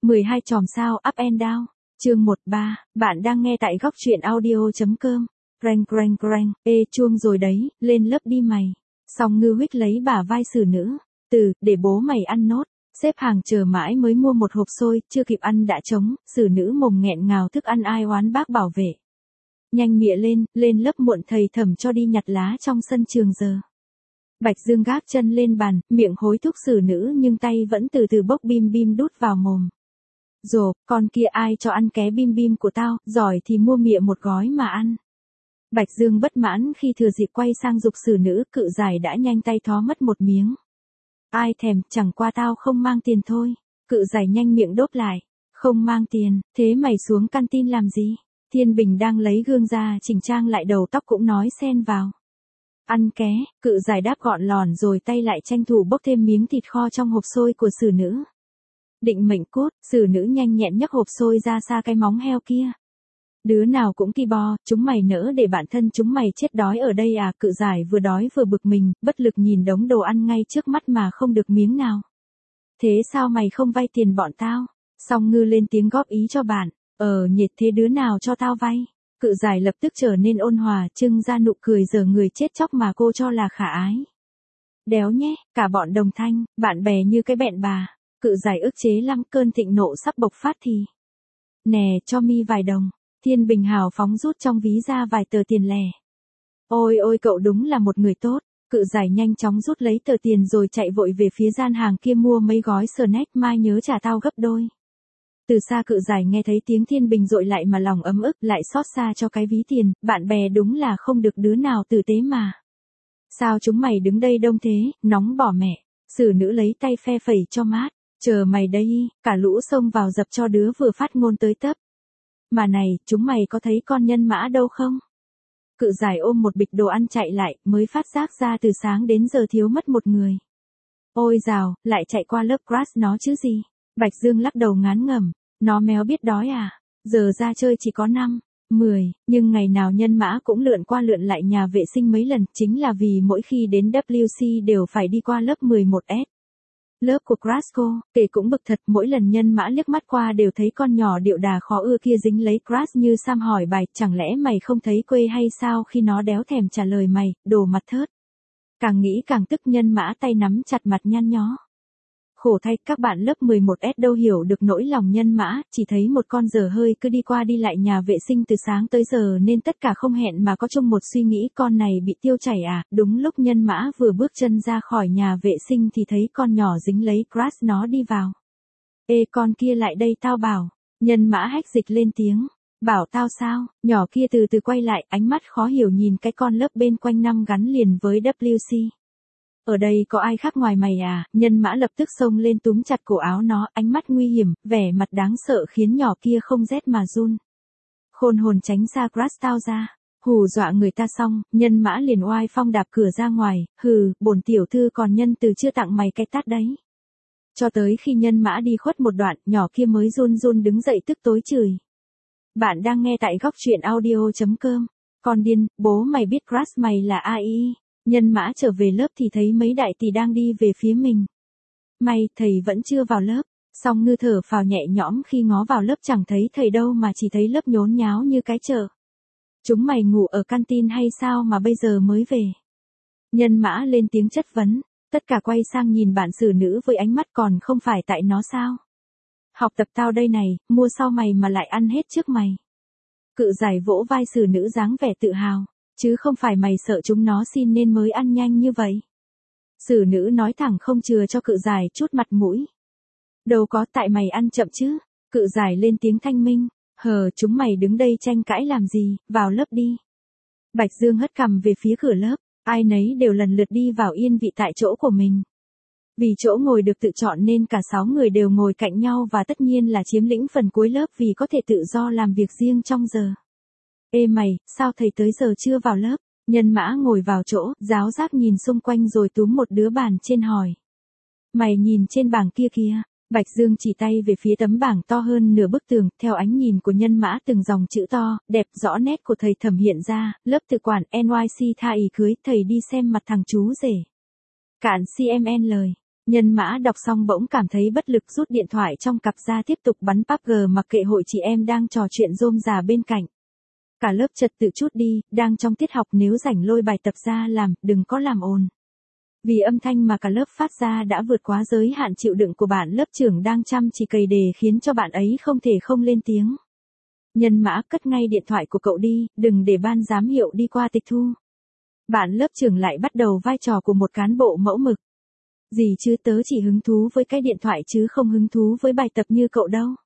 12 chòm sao up and down. Chương 13, bạn đang nghe tại góc truyện audio.com. Reng reng reng, ê chuông rồi đấy, lên lớp đi mày. Song Ngư Huých lấy bả vai Sử Nữ. Để bố mày ăn nốt. Xếp hàng chờ mãi mới mua một hộp xôi, chưa kịp ăn đã trống, Sử Nữ mồm nghẹn ngào thức ăn ai oán bác bảo vệ. Nhanh mịa lên lớp muộn thầy thẩm cho đi nhặt lá trong sân trường giờ. Bạch Dương gác chân lên bàn, miệng hối thúc Sử Nữ nhưng tay vẫn từ từ bốc bim bim đút vào mồm. Rồ, con kia ai cho ăn ké bim bim của tao, giỏi thì mua mịa một gói mà ăn. Bạch Dương bất mãn khi thừa dịp quay sang giục Sử Nữ, Cự Giải đã nhanh tay thó mất một miếng. Ai thèm, chẳng qua tao không mang tiền thôi. Cự Giải nhanh miệng đốt lại. Không mang tiền, thế mày xuống canteen làm gì? Thiên Bình đang lấy gương ra chỉnh trang lại đầu tóc cũng nói xen vào. Ăn ké, Cự Giải đáp gọn lòn rồi tay lại tranh thủ bốc thêm miếng thịt kho trong hộp xôi của Sử Nữ. Định mệnh cốt, Sử Nữ nhanh nhẹn nhấc hộp xôi ra xa cái móng heo kia. Đứa nào cũng ki bo, chúng mày nỡ để bản thân chúng mày chết đói ở đây à? Cự Giải vừa đói vừa bực mình, bất lực nhìn đống đồ ăn ngay trước mắt mà không được miếng nào. Thế sao mày không vay tiền bọn tao? Song Ngư lên tiếng góp ý cho bạn. Nhiệt thế đứa nào cho tao vay? Cự Giải lập tức trở nên ôn hòa, trưng ra nụ cười giờ người chết chóc mà cô cho là khả ái. Đéo nhé, cả bọn đồng thanh, bạn bè như cái bẹn bà. Cự Giải ức chế lắm cơn thịnh nộ sắp bộc phát thì. Nè, cho mi vài đồng. Thiên Bình hào phóng rút trong ví ra vài tờ tiền lẻ. Ôi ôi cậu đúng là một người tốt. Cự Giải nhanh chóng rút lấy tờ tiền rồi chạy vội về phía gian hàng kia mua mấy gói snack, mai nhớ trả tao gấp đôi. Từ xa Cự Giải nghe thấy tiếng Thiên Bình dội lại mà lòng ấm ức, lại xót xa cho cái ví tiền, bạn bè đúng là không được đứa nào tử tế mà. Sao chúng mày đứng đây đông thế, nóng bỏ mẹ. Sử Nữ lấy tay phe phẩy cho mát. Chờ mày đây, cả lũ xông vào dập cho đứa vừa phát ngôn tới tấp. Mà này, chúng mày có thấy con Nhân Mã đâu không? Cự Giải ôm một bịch đồ ăn chạy lại, mới phát giác ra từ sáng đến giờ thiếu mất một người. Ôi dào, lại chạy qua lớp crush nó chứ gì? Bạch Dương lắc đầu ngán ngẩm, nó méo biết đói à? Giờ ra chơi chỉ có 5, 10, nhưng ngày nào Nhân Mã cũng lượn qua lượn lại nhà vệ sinh mấy lần, chính là vì mỗi khi đến WC đều phải đi qua lớp 11S. Lớp của Crush kể cũng bực thật, mỗi lần Nhân Mã liếc mắt qua đều thấy con nhỏ điệu đà khó ưa kia dính lấy Crush như Sam hỏi bài, chẳng lẽ mày không thấy quê hay sao khi nó đéo thèm trả lời mày, đồ mặt thớt. Càng nghĩ càng tức, Nhân Mã tay nắm chặt mặt nhăn nhó. Khổ thay, các bạn lớp 11S đâu hiểu được nỗi lòng Nhân Mã, chỉ thấy một con dở hơi cứ đi qua đi lại nhà vệ sinh từ sáng tới giờ nên tất cả không hẹn mà có chung một suy nghĩ, con này bị tiêu chảy à. Đúng lúc Nhân Mã vừa bước chân ra khỏi nhà vệ sinh thì thấy con nhỏ dính lấy Crush nó đi vào. Ê con kia lại đây tao bảo. Nhân Mã hách dịch lên tiếng. Bảo tao sao? Nhỏ kia từ từ quay lại, ánh mắt khó hiểu nhìn cái con lớp bên quanh năm gắn liền với WC. Ở đây có ai khác ngoài mày à? Nhân Mã lập tức xông lên túm chặt cổ áo nó, ánh mắt nguy hiểm, vẻ mặt đáng sợ khiến nhỏ kia không rét mà run. Khôn hồn tránh xa Crush tao ra. Hù dọa người ta xong, Nhân Mã liền oai phong đạp cửa ra ngoài, bổn tiểu thư còn nhân từ chưa tặng mày cái tát đấy. Cho tới khi Nhân Mã đi khuất một đoạn, nhỏ kia mới run run đứng dậy tức tối chửi. Bạn đang nghe tại góc truyện audio.com. Con điên, bố mày biết Crush mày là AI. Nhân Mã trở về lớp thì thấy mấy đại tỷ đang đi về phía mình. May, thầy vẫn chưa vào lớp. Song Ngư thở phào nhẹ nhõm khi ngó vào lớp chẳng thấy thầy đâu mà chỉ thấy lớp nhốn nháo như cái chợ. Chúng mày ngủ ở canteen hay sao mà bây giờ mới về? Nhân Mã lên tiếng chất vấn, tất cả quay sang nhìn bạn Sử Nữ với ánh mắt còn không phải tại nó sao? Học tập tao đây này, mua sau mày mà lại ăn hết trước mày. Cự Giải vỗ vai Sử Nữ dáng vẻ tự hào. Chứ không phải mày sợ chúng nó xin nên mới ăn nhanh như vậy. Sử Nữ nói thẳng không chừa cho Cự Giải chút mặt mũi. Đâu có, tại mày ăn chậm chứ. Cự Giải lên tiếng thanh minh. Chúng mày đứng đây tranh cãi làm gì, vào lớp đi. Bạch Dương hất cằm về phía cửa lớp, ai nấy đều lần lượt đi vào yên vị tại chỗ của mình. Vì chỗ ngồi được tự chọn nên cả 6 người đều ngồi cạnh nhau và tất nhiên là chiếm lĩnh phần cuối lớp vì có thể tự do làm việc riêng trong giờ. Ê mày, sao thầy tới giờ chưa vào lớp? Nhân Mã ngồi vào chỗ, giáo giác nhìn xung quanh rồi túm một đứa bàn trên hỏi. Mày nhìn trên bảng kia kìa. Bạch Dương chỉ tay về phía tấm bảng to hơn nửa bức tường, theo ánh nhìn của Nhân Mã từng dòng chữ to, đẹp rõ nét của thầy thẩm hiện ra, lớp tự quản NYC tha ý cưới, thầy đi xem mặt thằng chú rể. Cạn CMN lời. Nhân Mã đọc xong bỗng cảm thấy bất lực rút điện thoại trong cặp ra tiếp tục bắn PUBG mặc kệ hội chị em đang trò chuyện rôm rà bên cạnh. Cả lớp trật tự chút đi, đang trong tiết học nếu rảnh lôi bài tập ra làm, đừng có làm ồn. Vì âm thanh mà cả lớp phát ra đã vượt quá giới hạn chịu đựng của bạn lớp trưởng đang chăm chỉ cày đề khiến cho bạn ấy không thể không lên tiếng. Nhân Mã cất ngay điện thoại của cậu đi, đừng để ban giám hiệu đi qua tịch thu. Bạn lớp trưởng lại bắt đầu vai trò của một cán bộ mẫu mực. Gì chứ tớ chỉ hứng thú với cái điện thoại chứ không hứng thú với bài tập như cậu đâu.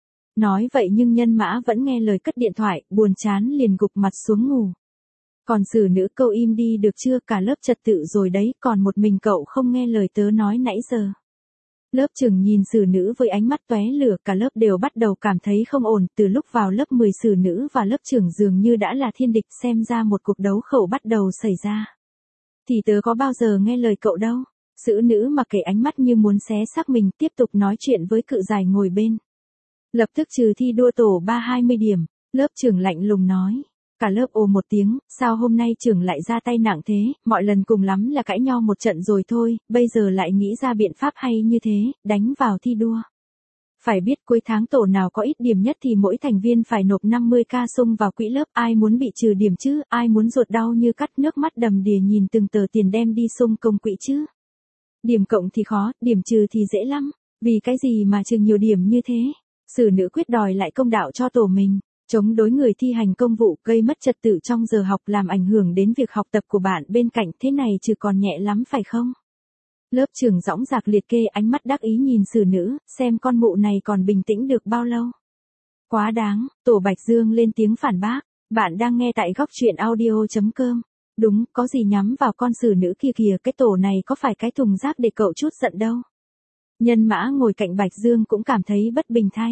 Nói vậy nhưng Nhân Mã vẫn nghe lời cất điện thoại, buồn chán liền gục mặt xuống ngủ. Còn Sử Nữ cậu im đi được chưa, cả lớp trật tự rồi đấy, còn một mình cậu không nghe lời tớ nói nãy giờ. Lớp trưởng nhìn Sử Nữ với ánh mắt tóe lửa, cả lớp đều bắt đầu cảm thấy không ổn, từ lúc vào lớp 10 Sử Nữ và lớp trưởng dường như đã là thiên địch, xem ra một cuộc đấu khẩu bắt đầu xảy ra. Thì tớ có bao giờ nghe lời cậu đâu. Sử Nữ mặc kệ ánh mắt như muốn xé xác mình, tiếp tục nói chuyện với Cự Giải ngồi bên. Lập tức trừ thi đua tổ 20 điểm, lớp trưởng lạnh lùng nói. Cả lớp ồ một tiếng, sao hôm nay trưởng lại ra tay nặng thế, mọi lần cùng lắm là cãi nhau một trận rồi thôi, bây giờ lại nghĩ ra biện pháp hay như thế, đánh vào thi đua. Phải biết cuối tháng tổ nào có ít điểm nhất thì mỗi thành viên phải nộp 50k sung vào quỹ lớp, ai muốn bị trừ điểm chứ, ai muốn ruột đau như cắt nước mắt đầm đìa nhìn từng tờ tiền đem đi sung công quỹ chứ. Điểm cộng thì khó, điểm trừ thì dễ lắm, vì cái gì mà trừ nhiều điểm như thế. Sử Nữ quyết đòi lại công đạo cho tổ mình, chống đối người thi hành công vụ, gây mất trật tự trong giờ học, làm ảnh hưởng đến việc học tập của bạn bên cạnh, thế này chứ còn nhẹ lắm phải không? Lớp trưởng dõng dạc liệt kê, ánh mắt đắc ý nhìn Sử Nữ, xem con mụ này còn bình tĩnh được bao lâu. Quá đáng, tổ Bạch Dương lên tiếng phản bác, bạn đang nghe tại góc truyện audio.com. Đúng, có gì nhắm vào con Sử Nữ kia kìa, cái tổ này có phải cái thùng rác để cậu chút giận đâu. Nhân Mã ngồi cạnh Bạch Dương cũng cảm thấy bất bình thay.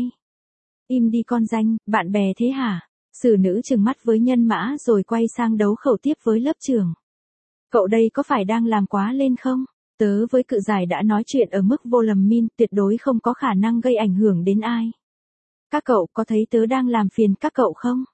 Im đi con danh, bạn bè thế hả? Sử Nữ trừng mắt với Nhân Mã rồi quay sang đấu khẩu tiếp với lớp trưởng. Cậu đây có phải đang làm quá lên không? Tớ với Cự Giải đã nói chuyện ở mức vô lầm min, tuyệt đối không có khả năng gây ảnh hưởng đến ai. Các cậu có thấy tớ đang làm phiền các cậu không?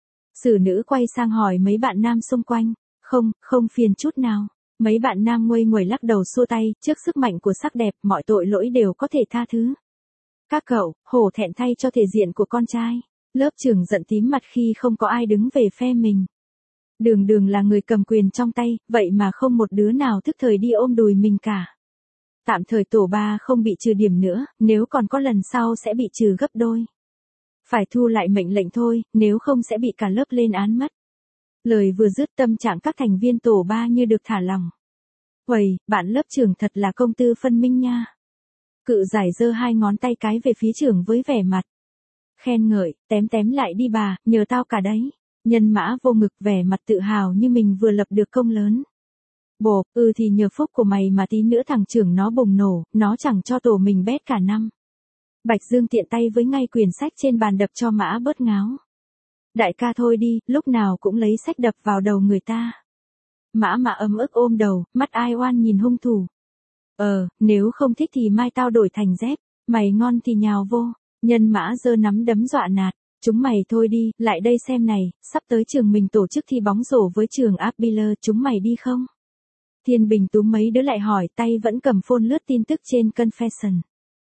Sử Nữ quay sang hỏi mấy bạn nam xung quanh. Không phiền chút nào. Mấy bạn nam nguây nguẩy lắc đầu xua tay, trước sức mạnh của sắc đẹp, mọi tội lỗi đều có thể tha thứ. Các cậu, hổ thẹn thay cho thể diện của con trai. Lớp trưởng giận tím mặt khi không có ai đứng về phe mình. Đường là người cầm quyền trong tay, vậy mà không một đứa nào thức thời đi ôm đùi mình cả. Tạm thời tổ 3 không bị trừ điểm nữa, nếu còn có lần sau sẽ bị trừ gấp đôi. Phải thu lại mệnh lệnh thôi, nếu không sẽ bị cả lớp lên án mất. Lời vừa dứt tâm trạng các thành viên tổ 3 như được thả lỏng. Uầy, bạn lớp trưởng thật là công tư phân minh nha. Cự Giải giơ hai ngón tay cái về phía trưởng với vẻ mặt khen ngợi, tém lại đi bà, nhờ tao cả đấy. Nhân Mã vô ngực vẻ mặt tự hào như mình vừa lập được công lớn. Bồ, thì nhờ phúc của mày mà tí nữa thằng trưởng nó bùng nổ, nó chẳng cho tổ mình bét cả năm. Bạch Dương tiện tay với ngay quyển sách trên bàn đập cho Mã bớt ngáo. Đại ca thôi đi, lúc nào cũng lấy sách đập vào đầu người ta. Mã ấm ức ôm đầu, mắt ai oan nhìn hung thủ. Nếu không thích thì mai tao đổi thành dép, mày ngon thì nhào vô. Nhân Mã giơ nắm đấm dọa nạt, chúng mày thôi đi, lại đây xem này, sắp tới trường mình tổ chức thi bóng rổ với trường Apiller, chúng mày đi không? Thiên Bình túm mấy đứa lại hỏi, tay vẫn cầm phone lướt tin tức trên Confession.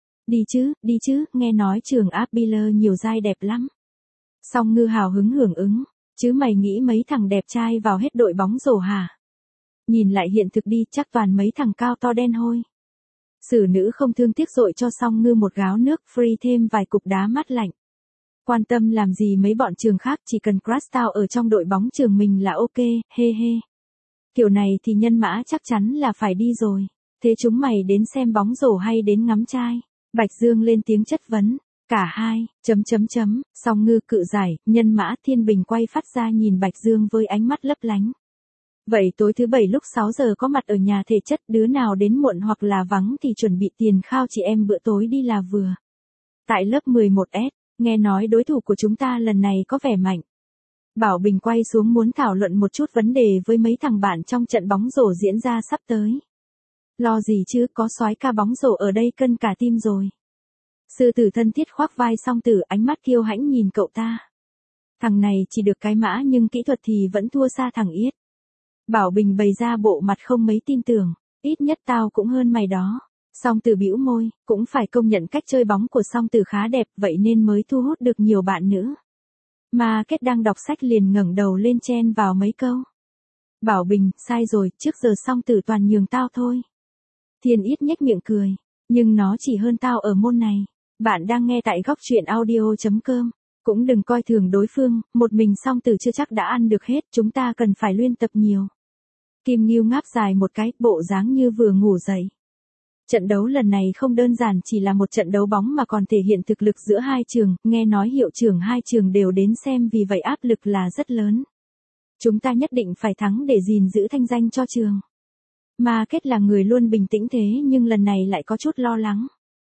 Đi chứ, nghe nói trường Apiller nhiều giai đẹp lắm. Song Ngư hào hứng hưởng ứng, chứ mày nghĩ mấy thằng đẹp trai vào hết đội bóng rổ hả? Nhìn lại hiện thực đi, chắc toàn mấy thằng cao to đen hôi. Sử Nữ không thương tiếc dội cho Song Ngư một gáo nước, free thêm vài cục đá mát lạnh. Quan tâm làm gì mấy bọn trường khác, chỉ cần crush tao ở trong đội bóng trường mình là ok, he. Kiểu này thì Nhân Mã chắc chắn là phải đi rồi. Thế chúng mày đến xem bóng rổ hay đến ngắm trai? Bạch Dương lên tiếng chất vấn. Cả hai, Song Ngư, Cự Giải, Nhân Mã, Thiên Bình quay phát ra nhìn Bạch Dương với ánh mắt lấp lánh. Vậy tối thứ Bảy lúc 6 giờ có mặt ở nhà thể chất, đứa nào đến muộn hoặc là vắng thì chuẩn bị tiền khao chị em bữa tối đi là vừa. Tại lớp 11S, nghe nói đối thủ của chúng ta lần này có vẻ mạnh. Bảo Bình quay xuống muốn thảo luận một chút vấn đề với mấy thằng bạn trong trận bóng rổ diễn ra sắp tới. Lo gì chứ, có soái ca bóng rổ ở đây cân cả tim rồi. Sư Tử thân thiết khoác vai Song Tử, ánh mắt kiêu hãnh nhìn cậu ta. Thằng này chỉ được cái mã nhưng kỹ thuật thì vẫn thua xa thằng Yết. Bảo Bình bày ra bộ mặt không mấy tin tưởng, ít nhất tao cũng hơn mày đó. Song Tử bĩu môi, cũng phải công nhận cách chơi bóng của Song Tử khá đẹp, vậy nên mới thu hút được nhiều bạn nữ. Mà Kết đang đọc sách liền ngẩng đầu lên chen vào mấy câu. Bảo Bình, sai rồi, trước giờ Song Tử toàn nhường tao thôi. Thiên Ít nhếch miệng cười, nhưng nó chỉ hơn tao ở môn này. Bạn đang nghe tại góc truyện audio.com. Cũng đừng coi thường đối phương, một mình Song Tử chưa chắc đã ăn được hết, chúng ta cần phải luyện tập nhiều. Kim Ngưu ngáp dài một cái, bộ dáng như vừa ngủ dậy. Trận đấu lần này không đơn giản chỉ là một trận đấu bóng mà còn thể hiện thực lực giữa hai trường, nghe nói hiệu trưởng hai trường đều đến xem, vì vậy áp lực là rất lớn. Chúng ta nhất định phải thắng để gìn giữ thanh danh cho trường. Mà Kết là người luôn bình tĩnh thế nhưng lần này lại có chút lo lắng.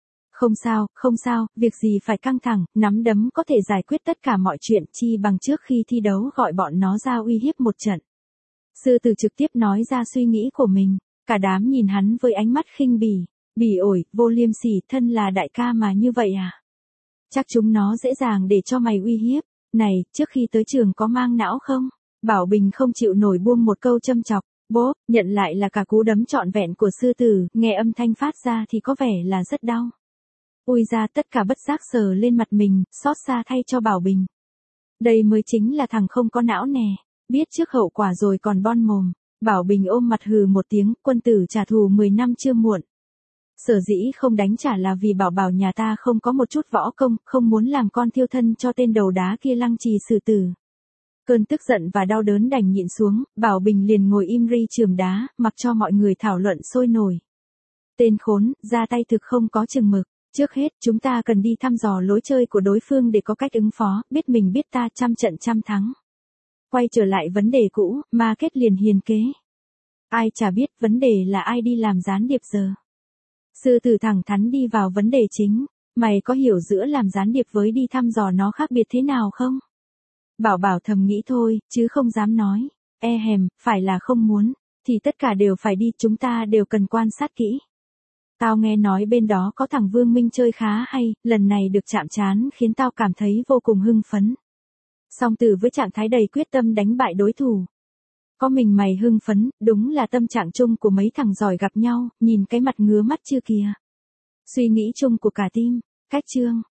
Không sao, việc gì phải căng thẳng, nắm đấm có thể giải quyết tất cả mọi chuyện, chi bằng trước khi thi đấu gọi bọn nó ra uy hiếp một trận. Sư Tử trực tiếp nói ra suy nghĩ của mình, cả đám nhìn hắn với ánh mắt khinh bỉ ổi, vô liêm sỉ, thân là đại ca mà như vậy à? Chắc chúng nó dễ dàng để cho mày uy hiếp, này, trước khi tới trường có mang não không? Bảo Bình không chịu nổi buông một câu châm chọc, bốp, nhận lại là cả cú đấm trọn vẹn của Sư Tử, nghe âm thanh phát ra thì có vẻ là rất đau. Ui ra, tất cả bất giác sờ lên mặt mình, xót xa thay cho Bảo Bình. Đây mới chính là thằng không có não nè, biết trước hậu quả rồi còn bon mồm. Bảo Bình ôm mặt hừ một tiếng, quân tử trả thù 10 năm chưa muộn. Sở dĩ không đánh trả là vì bảo nhà ta không có một chút võ công, không muốn làm con thiêu thân cho tên đầu đá kia lăng trì xử tử. Cơn tức giận và đau đớn đành nhịn xuống, Bảo Bình liền ngồi im ri chườm đá, mặc cho mọi người thảo luận sôi nổi. Tên khốn, ra tay thực không có chừng mực. Trước hết, chúng ta cần đi thăm dò lối chơi của đối phương để có cách ứng phó, biết mình biết ta, trăm trận trăm thắng. Quay trở lại vấn đề cũ, mà Kết liền hiền kế. Ai chả biết vấn đề là ai đi làm gián điệp giờ. Sư Tử thẳng thắn đi vào vấn đề chính, mày có hiểu giữa làm gián điệp với đi thăm dò nó khác biệt thế nào không? Bảo thầm nghĩ thôi, chứ không dám nói. Phải là không muốn, thì tất cả đều phải đi, chúng ta đều cần quan sát kỹ. Tao nghe nói bên đó có thằng Vương Minh chơi khá hay, lần này được chạm trán khiến tao cảm thấy vô cùng hưng phấn. Song Tử với trạng thái đầy quyết tâm đánh bại đối thủ. Có mình mày hưng phấn, đúng là tâm trạng chung của mấy thằng giỏi gặp nhau, nhìn cái mặt ngứa mắt chưa kìa. Suy nghĩ chung của cả team, cách chương.